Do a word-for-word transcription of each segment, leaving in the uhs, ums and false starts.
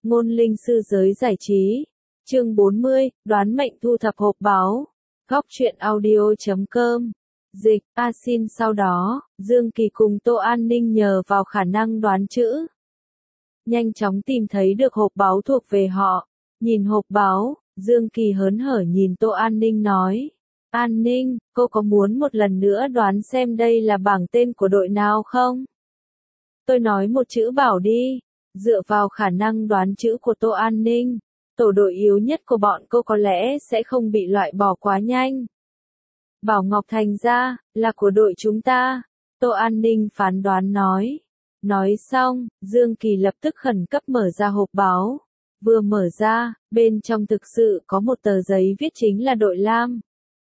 Ngôn linh sư giới giải trí. Chương bốn mươi, đoán mệnh thu thập hộp báu. Góc truyện audio chấm com. Dịch, A Xin sau đó, Dương Kỳ cùng Tô An Ninh nhờ vào khả năng đoán chữ. Nhanh chóng tìm thấy được hộp báu thuộc về họ. Nhìn hộp báu, Dương Kỳ hớn hở nhìn Tô An Ninh nói. An Ninh, cô có muốn một lần nữa đoán xem đây là bảng tên của đội nào không? Tôi nói một chữ bảo đi. Dựa vào khả năng đoán chữ của Tô An Ninh, tổ đội yếu nhất của bọn cô có lẽ sẽ không bị loại bỏ quá nhanh. Bảo Ngọc Thành ra, là của đội chúng ta. Tô An Ninh phán đoán nói. Nói xong, Dương Kỳ lập tức khẩn cấp mở ra hộp báu. Vừa mở ra, bên trong thực sự có một tờ giấy viết chính là đội Lam.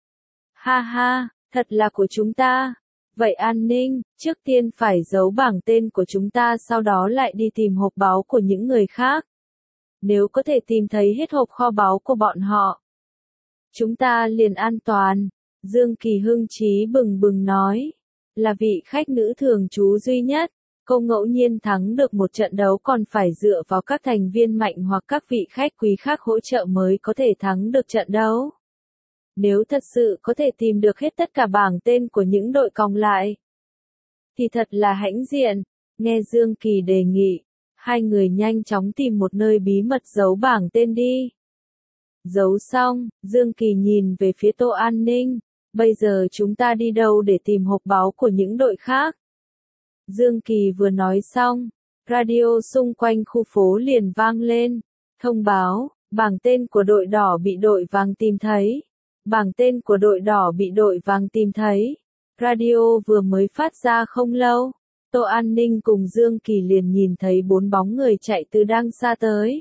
Ha ha, thật là của chúng ta. Vậy An Ninh, trước tiên phải giấu bảng tên của chúng ta, sau đó lại đi tìm hộp báu của những người khác. Nếu có thể tìm thấy hết hộp kho báu của bọn họ, chúng ta liền an toàn. Dương Kỳ hưng chí bừng bừng nói. Là vị khách nữ thường trú duy nhất, cô ngẫu nhiên thắng được một trận đấu còn phải dựa vào các thành viên mạnh hoặc các vị khách quý khác hỗ trợ mới có thể thắng được trận đấu. Nếu thật sự có thể tìm được hết tất cả bảng tên của những đội còn lại, thì thật là hãnh diện. Nghe Dương Kỳ đề nghị, hai người nhanh chóng tìm một nơi bí mật giấu bảng tên đi. Giấu xong, Dương Kỳ nhìn về phía Tô An Ninh. Bây giờ chúng ta đi đâu để tìm hộp báu của những đội khác? Dương Kỳ vừa nói xong, radio xung quanh khu phố liền vang lên. Thông báo, bảng tên của đội đỏ bị đội vàng tìm thấy. Bảng tên của đội đỏ bị đội vàng tìm thấy. Radio vừa mới phát ra không lâu, Tô An Ninh cùng Dương Kỳ liền nhìn thấy bốn bóng người chạy từ đằng xa tới.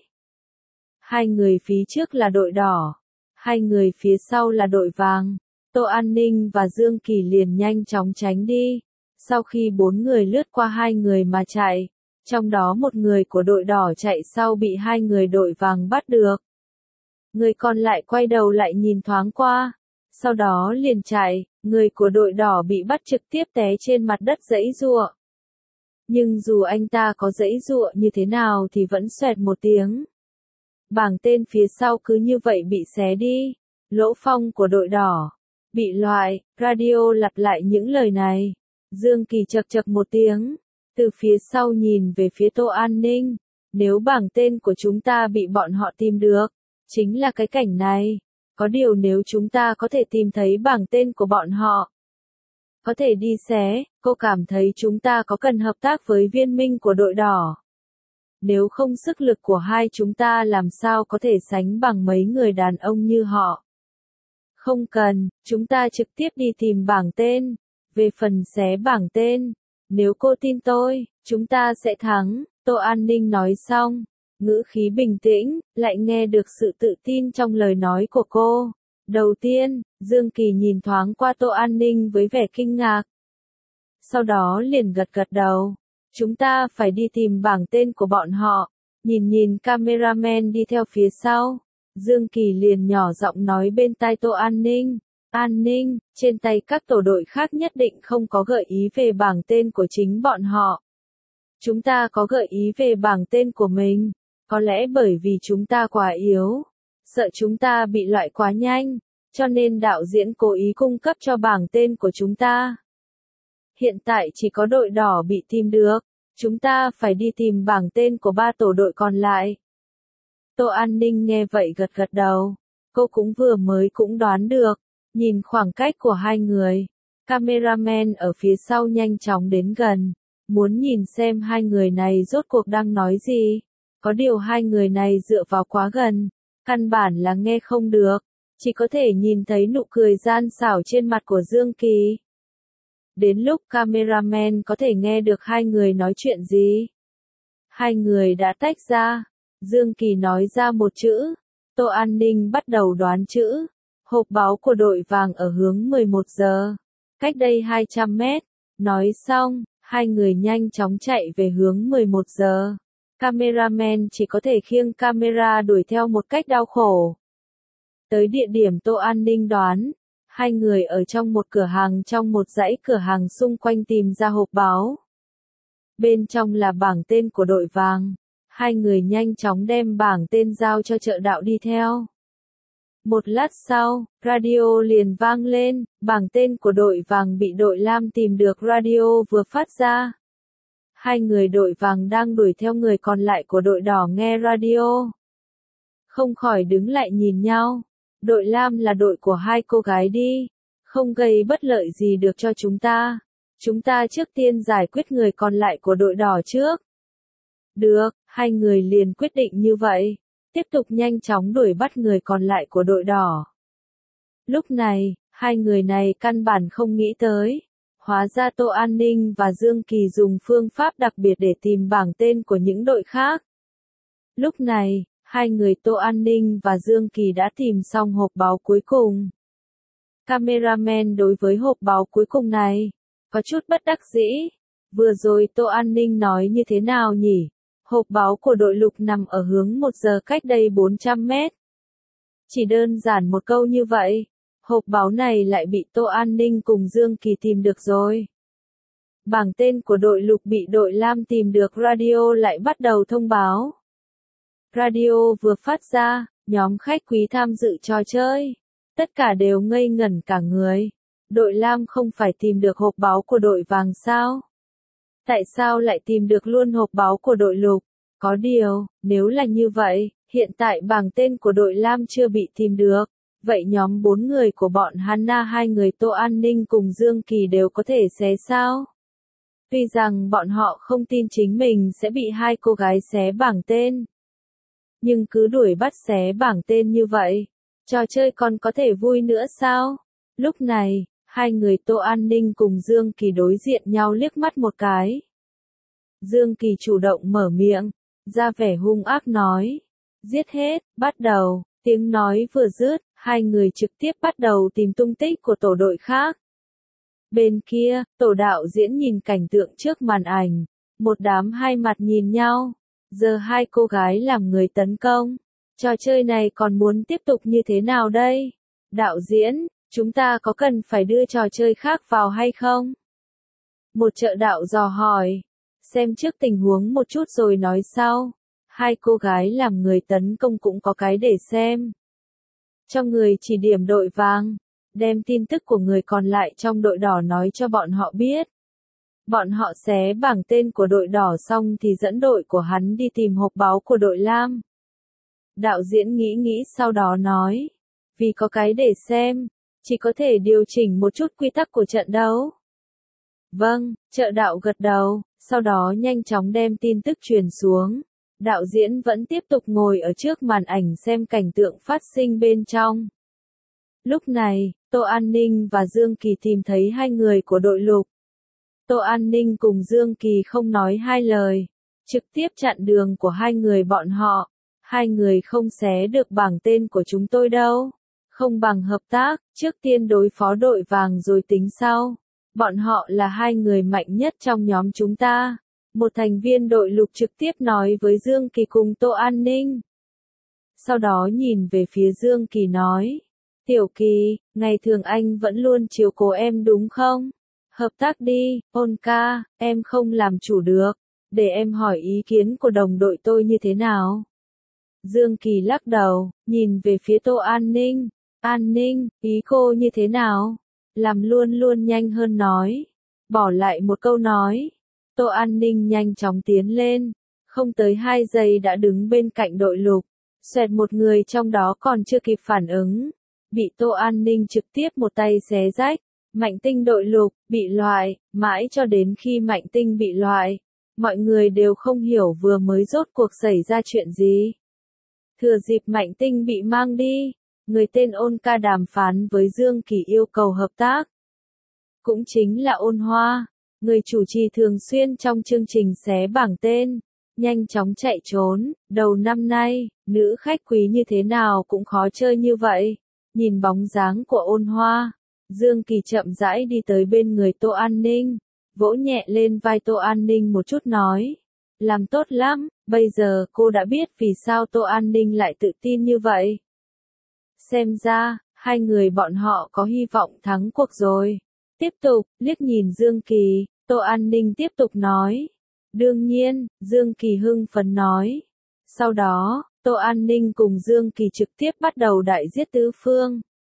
Hai người phía trước là đội đỏ, hai người phía sau là đội vàng. Tô An Ninh và Dương Kỳ liền nhanh chóng tránh đi. Sau khi bốn người lướt qua hai người mà chạy, trong đó một người của đội đỏ chạy sau bị hai người đội vàng bắt được. Người còn lại quay đầu lại nhìn thoáng qua, sau đó liền chạy. Người của đội đỏ bị bắt trực tiếp té trên mặt đất giãy giụa. Nhưng dù anh ta có giãy giụa như thế nào thì vẫn xoẹt một tiếng. Bảng tên phía sau cứ như vậy bị xé đi. Lỗ phong của đội đỏ bị loại. Radio lặp lại những lời này. Dương Kỳ chậc chậc một tiếng, từ phía sau nhìn về phía Tô An Ninh. Nếu bảng tên của chúng ta bị bọn họ tìm được, chính là cái cảnh này. Có điều nếu chúng ta có thể tìm thấy bảng tên của bọn họ, có thể đi xé, cô cảm thấy chúng ta có cần hợp tác với viên minh của đội đỏ. Nếu không sức lực của hai chúng ta làm sao có thể sánh bằng mấy người đàn ông như họ. Không cần, chúng ta trực tiếp đi tìm bảng tên. Về phần xé bảng tên, nếu cô tin tôi, chúng ta sẽ thắng. Tô An Ninh nói xong, ngữ khí bình tĩnh, lại nghe được sự tự tin trong lời nói của cô. Đầu tiên, Dương Kỳ nhìn thoáng qua Tô An Ninh với vẻ kinh ngạc. Sau đó liền gật gật đầu. Chúng ta phải đi tìm bảng tên của bọn họ. Nhìn nhìn cameraman đi theo phía sau, Dương Kỳ liền nhỏ giọng nói bên tai Tô An Ninh. An Ninh, trên tay các tổ đội khác nhất định không có gợi ý về bảng tên của chính bọn họ. Chúng ta có gợi ý về bảng tên của mình. Có lẽ bởi vì chúng ta quá yếu, sợ chúng ta bị loại quá nhanh, cho nên đạo diễn cố ý cung cấp cho bảng tên của chúng ta. Hiện tại chỉ có đội đỏ bị tìm được, chúng ta phải đi tìm bảng tên của ba tổ đội còn lại. Tô An Ninh nghe vậy gật gật đầu, cô cũng vừa mới cũng đoán được, nhìn khoảng cách của hai người. Cameraman ở phía sau nhanh chóng đến gần, muốn nhìn xem hai người này rốt cuộc đang nói gì. Có điều hai người này dựa vào quá gần, căn bản là nghe không được, chỉ có thể nhìn thấy nụ cười gian xảo trên mặt của Dương Kỳ. Đến lúc cameraman có thể nghe được hai người nói chuyện gì, hai người đã tách ra. Dương Kỳ nói ra một chữ, Tô An Ninh bắt đầu đoán chữ. Hộp báu của đội vàng ở hướng mười một giờ, cách đây hai trăm mét. Nói xong, hai người nhanh chóng chạy về hướng mười một giờ. Cameraman chỉ có thể khiêng camera đuổi theo một cách đau khổ. Tới địa điểm Tô An Ninh đoán, hai người ở trong một cửa hàng trong một dãy cửa hàng xung quanh tìm ra hộp báu. Bên trong là bảng tên của đội vàng. Hai người nhanh chóng đem bảng tên giao cho trợ đạo đi theo. Một lát sau, radio liền vang lên, bảng tên của đội vàng bị đội lam tìm được radio vừa phát ra. Hai người đội vàng đang đuổi theo người còn lại của đội đỏ nghe radio. Không khỏi đứng lại nhìn nhau. Đội lam là đội của hai cô gái đi. Không gây bất lợi gì được cho chúng ta. Chúng ta trước tiên giải quyết người còn lại của đội đỏ trước. Được, hai người liền quyết định như vậy. Tiếp tục nhanh chóng đuổi bắt người còn lại của đội đỏ. Lúc này, hai người này căn bản không nghĩ tới. Hóa ra Tô An Ninh và Dương Kỳ dùng phương pháp đặc biệt để tìm bảng tên của những đội khác. Lúc này, hai người Tô An Ninh và Dương Kỳ đã tìm xong hộp báo cuối cùng. Cameraman đối với hộp báo cuối cùng này, có chút bất đắc dĩ. Vừa rồi Tô An Ninh nói như thế nào nhỉ? Hộp báo của đội lục nằm ở hướng một giờ cách đây bốn trăm mét. Chỉ đơn giản một câu như vậy, hộp báo này lại bị Tô An Ninh cùng Dương Kỳ tìm được rồi. Bảng tên của đội lục bị đội lam tìm được, radio lại bắt đầu thông báo. Radio vừa phát ra, nhóm khách quý tham dự trò chơi. Tất cả đều ngây ngẩn cả người. Đội lam không phải tìm được hộp báo của đội vàng sao? Tại sao lại tìm được luôn hộp báo của đội lục? Có điều, nếu là như vậy, hiện tại bảng tên của đội lam chưa bị tìm được. Vậy nhóm bốn người của bọn Hana, hai người Tô An Ninh cùng Dương Kỳ đều có thể xé sao? Tuy rằng bọn họ không tin chính mình sẽ bị hai cô gái xé bảng tên. Nhưng cứ đuổi bắt xé bảng tên như vậy, trò chơi còn có thể vui nữa sao? Lúc này, hai người Tô An Ninh cùng Dương Kỳ đối diện nhau liếc mắt một cái. Dương Kỳ chủ động mở miệng, ra vẻ hung ác nói. Giết hết, bắt đầu, tiếng nói vừa dứt, hai người trực tiếp bắt đầu tìm tung tích của tổ đội khác. Bên kia, tổ đạo diễn nhìn cảnh tượng trước màn ảnh, một đám hai mặt nhìn nhau. Giờ hai cô gái làm người tấn công. Trò chơi này còn muốn tiếp tục như thế nào đây? Đạo diễn, chúng ta có cần phải đưa trò chơi khác vào hay không? Một trợ đạo dò hỏi. Xem trước tình huống một chút rồi nói sau. Hai cô gái làm người tấn công cũng có cái để xem. Cho người chỉ điểm đội vàng. Đem tin tức của người còn lại trong đội đỏ nói cho bọn họ biết. Bọn họ xé bảng tên của đội đỏ xong thì dẫn đội của hắn đi tìm hộp báo của đội lam. Đạo diễn nghĩ nghĩ sau đó nói. Vì có cái để xem, chỉ có thể điều chỉnh một chút quy tắc của trận đấu. Vâng, trợ đạo gật đầu, sau đó nhanh chóng đem tin tức truyền xuống. Đạo diễn vẫn tiếp tục ngồi ở trước màn ảnh xem cảnh tượng phát sinh bên trong. Lúc này, Tô An Ninh và Dương Kỳ tìm thấy hai người của đội lục. Tô An Ninh cùng Dương Kỳ không nói hai lời, trực tiếp chặn đường của hai người bọn họ. Hai người không xé được bảng tên của chúng tôi đâu. Không bằng hợp tác, trước tiên đối phó đội vàng rồi tính sau. Bọn họ là hai người mạnh nhất trong nhóm chúng ta. Một thành viên đội lục trực tiếp nói với Dương Kỳ cùng Tô An Ninh. Sau đó nhìn về phía Dương Kỳ nói. Tiểu Kỳ, ngày thường anh vẫn luôn chiếu cố em đúng không? Hợp tác đi, ôn ca, em không làm chủ được. Để em hỏi ý kiến của đồng đội tôi như thế nào? Dương Kỳ lắc đầu, nhìn về phía Tô An Ninh. An Ninh, ý cô như thế nào? Làm luôn luôn nhanh hơn nói. Bỏ lại một câu nói. Tô An Ninh nhanh chóng tiến lên. Không tới hai giây đã đứng bên cạnh đội lục. Xoẹt một người trong đó còn chưa kịp phản ứng. Bị Tô An Ninh trực tiếp một tay xé rách. Mạnh tinh đội lục, bị loại, mãi cho đến khi mạnh tinh bị loại. Mọi người đều không hiểu vừa mới rốt cuộc xảy ra chuyện gì. Thừa dịp mạnh tinh bị mang đi, người tên Ôn Ca đàm phán với Dương Kỳ yêu cầu hợp tác. Cũng chính là Ôn Hoa, người chủ trì thường xuyên trong chương trình xé bảng tên, nhanh chóng chạy trốn. Đầu năm nay, nữ khách quý như thế nào cũng khó chơi như vậy. Nhìn bóng dáng của Ôn Hoa, Dương Kỳ chậm rãi đi tới bên người Tô An Ninh, vỗ nhẹ lên vai Tô An Ninh một chút nói. Làm tốt lắm, bây giờ cô đã biết vì sao Tô An Ninh lại tự tin như vậy. Xem ra, hai người bọn họ có hy vọng thắng cuộc rồi. Tiếp tục, liếc nhìn Dương Kỳ, Tô An Ninh tiếp tục nói. Đương nhiên, Dương Kỳ hưng phấn nói. Sau đó, Tô An Ninh cùng Dương Kỳ trực tiếp bắt đầu đại giết tứ phương.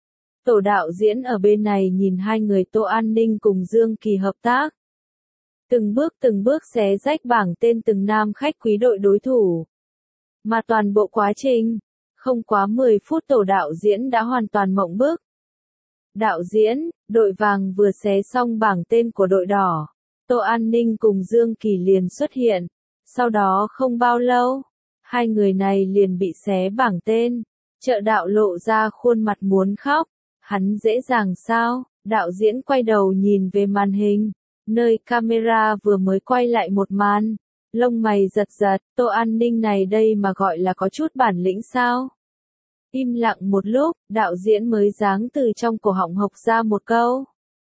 Tổ đạo diễn ở bên này nhìn hai người Tô An Ninh cùng Dương Kỳ hợp tác. Từng bước từng bước xé rách bảng tên từng nam khách quý đội đối thủ. Mà toàn bộ quá trình, không quá mười phút tổ đạo diễn đã hoàn toàn mộng bức. Đạo diễn, đội vàng vừa xé xong bảng tên của đội đỏ. Tô An Ninh cùng Dương Kỳ liền xuất hiện. Sau đó không bao lâu, hai người này liền bị xé bảng tên. Trợ đạo lộ ra khuôn mặt muốn khóc. Hắn dễ dàng sao? Đạo diễn quay đầu nhìn về màn hình, nơi camera vừa mới quay lại một màn. Lông mày giật giật, Tô An Ninh này đây mà gọi là có chút bản lĩnh sao? Im lặng một lúc, đạo diễn mới giáng từ trong cổ họng hộc ra một câu.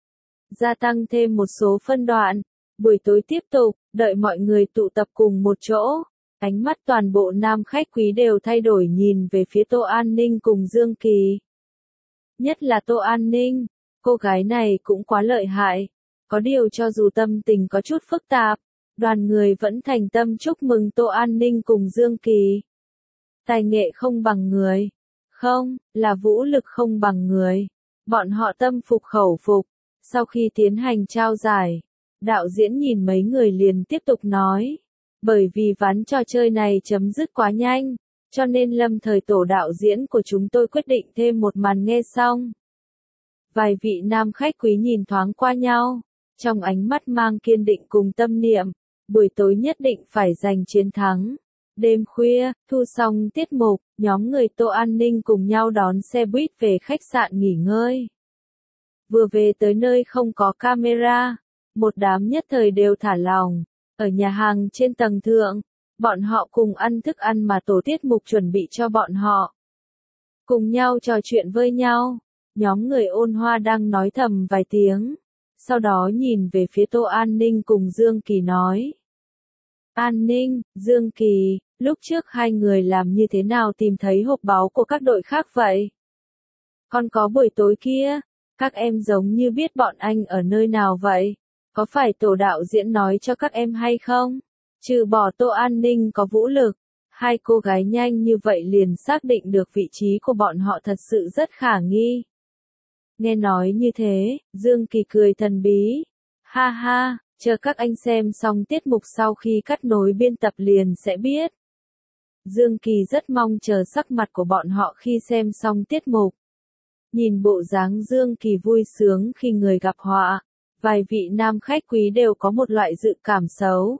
Gia tăng thêm một số phân đoạn. Buổi tối tiếp tục, đợi mọi người tụ tập cùng một chỗ. Ánh mắt toàn bộ nam khách quý đều thay đổi nhìn về phía Tô An Ninh cùng Dương Kỳ. Nhất là Tô An Ninh, cô gái này cũng quá lợi hại. Có điều cho dù tâm tình có chút phức tạp, đoàn người vẫn thành tâm chúc mừng Tô An Ninh cùng Dương Kỳ. Tài nghệ không bằng người. Không, là vũ lực không bằng người. Bọn họ tâm phục khẩu phục. Sau khi tiến hành trao giải, đạo diễn nhìn mấy người liền tiếp tục nói. Bởi vì ván trò chơi này chấm dứt quá nhanh, cho nên lâm thời tổ đạo diễn của chúng tôi quyết định thêm một màn nghe xong. Vài vị nam khách quý nhìn thoáng qua nhau, trong ánh mắt mang kiên định cùng tâm niệm, buổi tối nhất định phải giành chiến thắng. Đêm khuya, thu xong tiết mục, nhóm người Tô An Ninh cùng nhau đón xe buýt về khách sạn nghỉ ngơi. Vừa về tới nơi không có camera, một đám nhất thời đều thả lỏng. Ở nhà hàng trên tầng thượng, bọn họ cùng ăn thức ăn mà tổ tiết mục chuẩn bị cho bọn họ. Cùng nhau trò chuyện với nhau, nhóm người Ôn Hoa đang nói thầm vài tiếng. Sau đó nhìn về phía Tô An Ninh cùng Dương Kỳ nói. An Ninh, Dương Kỳ, lúc trước hai người làm như thế nào tìm thấy hộp báu của các đội khác vậy? Còn có buổi tối kia, các em giống như biết bọn anh ở nơi nào vậy? Có phải tổ đạo diễn nói cho các em hay không? Trừ bỏ Tô An Ninh có vũ lực, hai cô gái nhanh như vậy liền xác định được vị trí của bọn họ thật sự rất khả nghi. Nghe nói như thế, Dương Kỳ cười thần bí. Ha ha, chờ các anh xem xong tiết mục sau khi cắt nối biên tập liền sẽ biết. Dương Kỳ rất mong chờ sắc mặt của bọn họ khi xem xong tiết mục. Nhìn bộ dáng Dương Kỳ vui sướng khi người gặp họa, vài vị nam khách quý đều có một loại dự cảm xấu.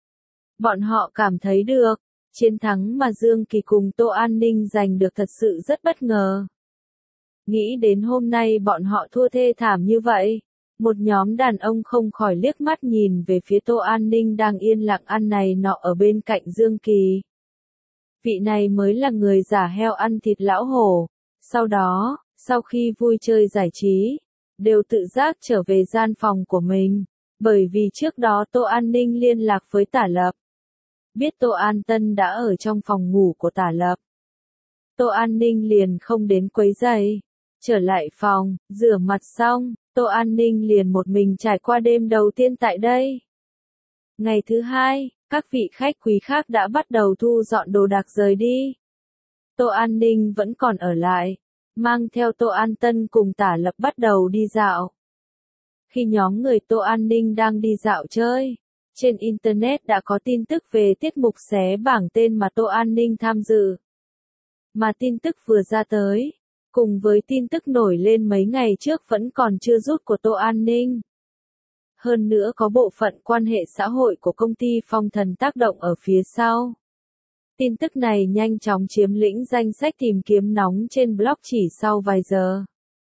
Bọn họ cảm thấy được, chiến thắng mà Dương Kỳ cùng Tô An Ninh giành được thật sự rất bất ngờ. Nghĩ đến hôm nay bọn họ thua thê thảm như vậy, một nhóm đàn ông không khỏi liếc mắt nhìn về phía Tô An Ninh đang yên lặng ăn này nọ ở bên cạnh Dương Kỳ. Vị này mới là người giả heo ăn thịt lão hổ. Sau đó, sau khi vui chơi giải trí, đều tự giác trở về gian phòng của mình, bởi vì trước đó Tô An Ninh liên lạc với Tả Lập. Biết Tô An Tân đã ở trong phòng ngủ của Tả Lập. Tô An Ninh liền không đến quấy rầy. Trở lại phòng, rửa mặt xong, Tô An Ninh liền một mình trải qua đêm đầu tiên tại đây. Ngày thứ hai, các vị khách quý khác đã bắt đầu thu dọn đồ đạc rời đi. Tô An Ninh vẫn còn ở lại, mang theo Tô An Tân cùng Tả Lập bắt đầu đi dạo. Khi nhóm người Tô An Ninh đang đi dạo chơi, trên Internet đã có tin tức về tiết mục xé bảng tên mà Tô An Ninh tham dự. Mà tin tức vừa ra tới, cùng với tin tức nổi lên mấy ngày trước vẫn còn chưa rút của Tô An Ninh. Hơn nữa có bộ phận quan hệ xã hội của công ty Phong Thần tác động ở phía sau. Tin tức này nhanh chóng chiếm lĩnh danh sách tìm kiếm nóng trên blog chỉ sau vài giờ.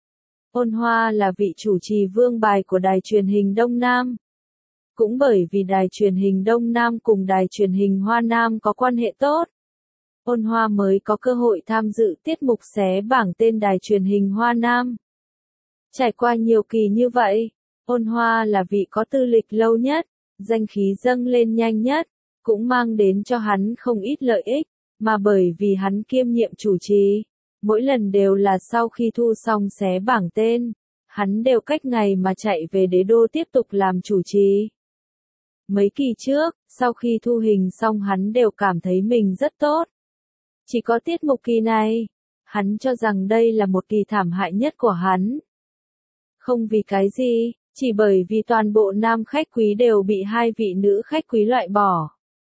Ôn Hoa là vị chủ trì vương bài của đài truyền hình Đông Nam. Cũng bởi vì đài truyền hình Đông Nam cùng đài truyền hình Hoa Nam có quan hệ tốt, Ôn Hoa mới có cơ hội tham dự tiết mục xé bảng tên đài truyền hình Hoa Nam. Trải qua nhiều kỳ như vậy, Ôn Hoa là vị có tư lịch lâu nhất, danh khí dâng lên nhanh nhất, cũng mang đến cho hắn không ít lợi ích, mà bởi vì hắn kiêm nhiệm chủ trì, mỗi lần đều là sau khi thu xong xé bảng tên, hắn đều cách ngày mà chạy về đế đô tiếp tục làm chủ trì. Mấy kỳ trước, Sau khi thu hình xong hắn đều cảm thấy mình rất tốt. Chỉ có tiết mục kỳ này, hắn cho rằng đây là một kỳ thảm hại nhất của hắn. Không vì cái gì, chỉ bởi vì toàn bộ nam khách quý đều bị hai vị nữ khách quý loại bỏ.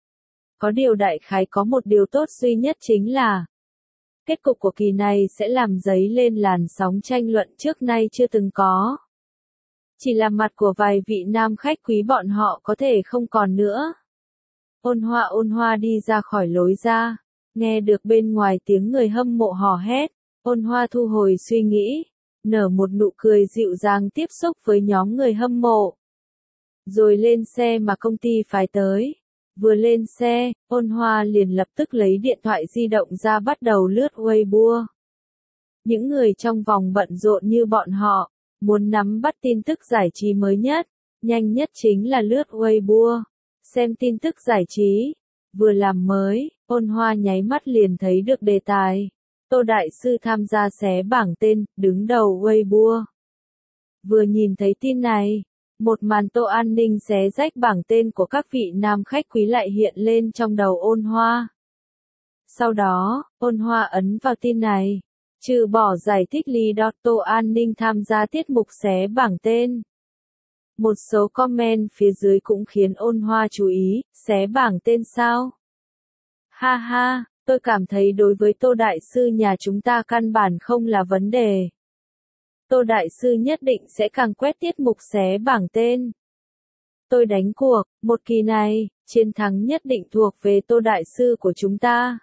Có điều đại khái có một điều tốt duy nhất chính là kết cục của kỳ này sẽ làm dấy lên làn sóng tranh luận trước nay chưa từng có. Chỉ là mặt của vài vị nam khách quý bọn họ có thể không còn nữa. Ôn Hoa ôn Hoa đi ra khỏi lối ra, nghe được bên ngoài tiếng người hâm mộ hò hét, Ôn Hoa thu hồi suy nghĩ, nở một nụ cười dịu dàng tiếp xúc với nhóm người hâm mộ. Rồi lên xe mà công ty phái tới. Vừa lên xe, Ôn Hoa liền lập tức lấy điện thoại di động ra bắt đầu lướt Weibo. Những người trong vòng bận rộn như bọn họ, muốn nắm bắt tin tức giải trí mới nhất, nhanh nhất chính là lướt Weibo, xem tin tức giải trí. Vừa làm mới, Ôn Hoa nháy mắt liền thấy được đề tài. Tô Đại Sư tham gia xé bảng tên, đứng đầu Weibo. Vừa nhìn thấy tin này, một màn Tô An Ninh xé rách bảng tên của các vị nam khách quý lại hiện lên trong đầu Ôn Hoa. Sau đó, Ôn Hoa ấn vào tin này, trừ bỏ giải thích lý do Tô An Ninh tham gia tiết mục xé bảng tên. Một số comment phía dưới cũng khiến Ôn Hoa chú ý, xé bảng tên sao? Ha ha, tôi cảm thấy đối với Tô Đại Sư nhà chúng ta căn bản không là vấn đề. Tô Đại Sư nhất định sẽ càng quét tiết mục xé bảng tên. Tôi đánh cuộc, một kỳ này, chiến thắng nhất định thuộc về Tô Đại Sư của chúng ta.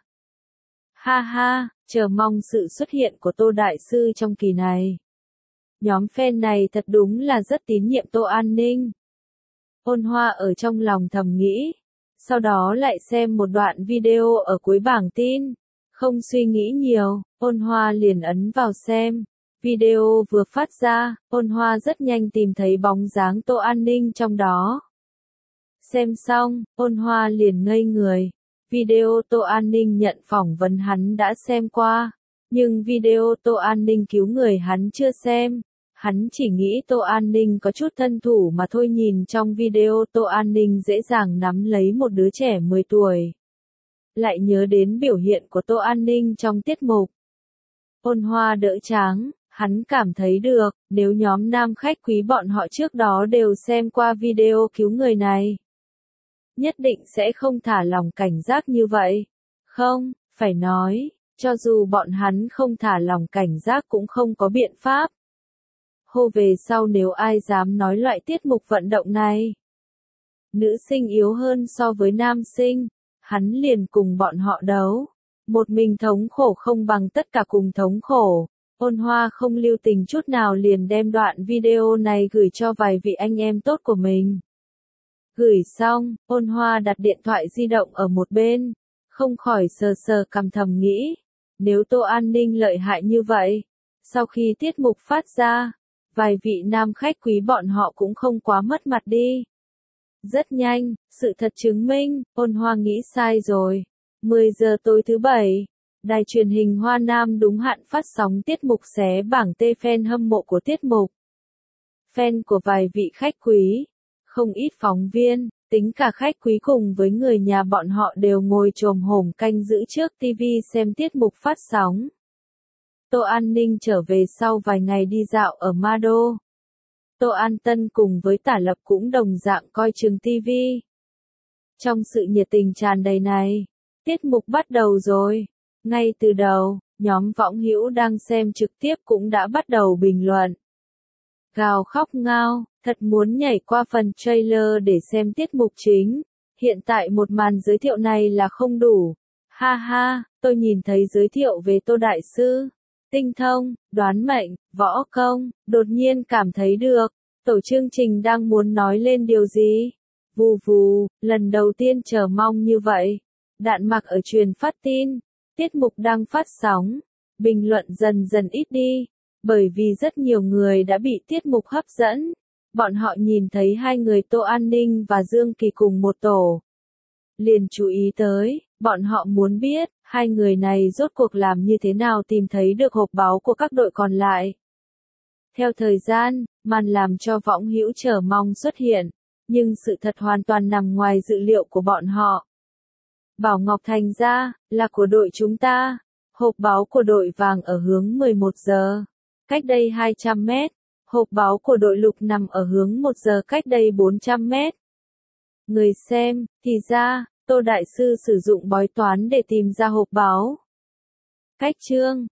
Ha ha, chờ mong sự xuất hiện của Tô Đại Sư trong kỳ này. Nhóm fan này thật đúng là rất tín nhiệm Tô An Ninh. Ôn Hoa ở trong lòng thầm nghĩ. Sau đó lại xem một đoạn video ở cuối bảng tin. Không suy nghĩ nhiều, Ôn Hoa liền ấn vào xem. Video vừa phát ra, Ôn Hoa rất nhanh tìm thấy bóng dáng Tô An Ninh trong đó. Xem xong, Ôn Hoa liền ngây người. Video Tô An Ninh nhận phỏng vấn hắn đã xem qua, nhưng video Tô An Ninh cứu người hắn chưa xem. Hắn chỉ nghĩ Tô An Ninh có chút thân thủ mà thôi. Nhìn trong video Tô An Ninh dễ dàng nắm lấy một đứa trẻ mười tuổi. Lại nhớ đến biểu hiện của Tô An Ninh trong tiết mục. Ôn Hoa đỡ tráng, hắn cảm thấy được, nếu nhóm nam khách quý bọn họ trước đó đều xem qua video cứu người này, nhất định sẽ không thả lòng cảnh giác như vậy. Không, phải nói, cho dù bọn hắn không thả lòng cảnh giác cũng không có biện pháp. Hô về sau nếu ai dám nói loại tiết mục vận động này, nữ sinh yếu hơn so với nam sinh, hắn liền cùng bọn họ đấu. Một mình thống khổ không bằng tất cả cùng thống khổ. Ôn Hoa không lưu tình chút nào liền đem đoạn video này gửi cho vài vị anh em tốt của mình. Gửi xong, Ôn Hoa đặt điện thoại di động ở một bên, không khỏi sờ sờ cằm thầm nghĩ, nếu Tô An Ninh lợi hại như vậy, sau khi tiết mục phát ra, vài vị nam khách quý bọn họ cũng không quá mất mặt đi. Rất nhanh, sự thật chứng minh, Ôn Hoa nghĩ sai rồi. mười giờ tối thứ bảy, đài truyền hình Hoa Nam đúng hạn phát sóng tiết mục xé bảng tê fan hâm mộ của tiết mục. Fan của vài vị khách quý, không ít phóng viên, tính cả khách quý cùng với người nhà bọn họ đều ngồi chồm hổm canh giữ trước ti vi xem tiết mục phát sóng. Tô An Ninh trở về sau vài ngày đi dạo ở Ma Đô. Tô An Tân cùng với Tả Lập cũng đồng dạng coi chừng ti vi. Trong sự nhiệt tình tràn đầy này, tiết mục bắt đầu rồi. Ngay từ đầu, nhóm võng hữu đang xem trực tiếp cũng đã bắt đầu bình luận. Gào khóc ngao, thật muốn nhảy qua phần trailer để xem tiết mục chính. Hiện tại một màn giới thiệu này là không đủ. Ha ha, tôi nhìn thấy giới thiệu về Tô Đại Sư, tinh thông, đoán mệnh, võ công, đột nhiên cảm thấy được, tổ chương trình đang muốn nói lên điều gì. Vù vù, lần đầu tiên chờ mong như vậy. Đạn mặc ở truyền phát tin, tiết mục đang phát sóng, bình luận dần dần ít đi, bởi vì rất nhiều người đã bị tiết mục hấp dẫn. Bọn họ nhìn thấy hai người Tô An Ninh và Dương Kỳ cùng một tổ, liền chú ý tới, bọn họ muốn biết, hai người này rốt cuộc làm như thế nào tìm thấy được hộp báu của các đội còn lại. Theo thời gian, màn làm cho võng hữu chờ mong xuất hiện, Nhưng sự thật hoàn toàn nằm ngoài dự liệu của bọn họ. Bảo Ngọc Thành ra, là của đội chúng ta. Hộp báo của đội vàng ở hướng mười một giờ. Cách đây hai trăm mét. Hộp báo của đội lục nằm ở hướng một giờ cách đây bốn trăm mét. Người xem, thì ra, Tô Đại Sư sử dụng bói toán để tìm ra hộp báo. Cách chương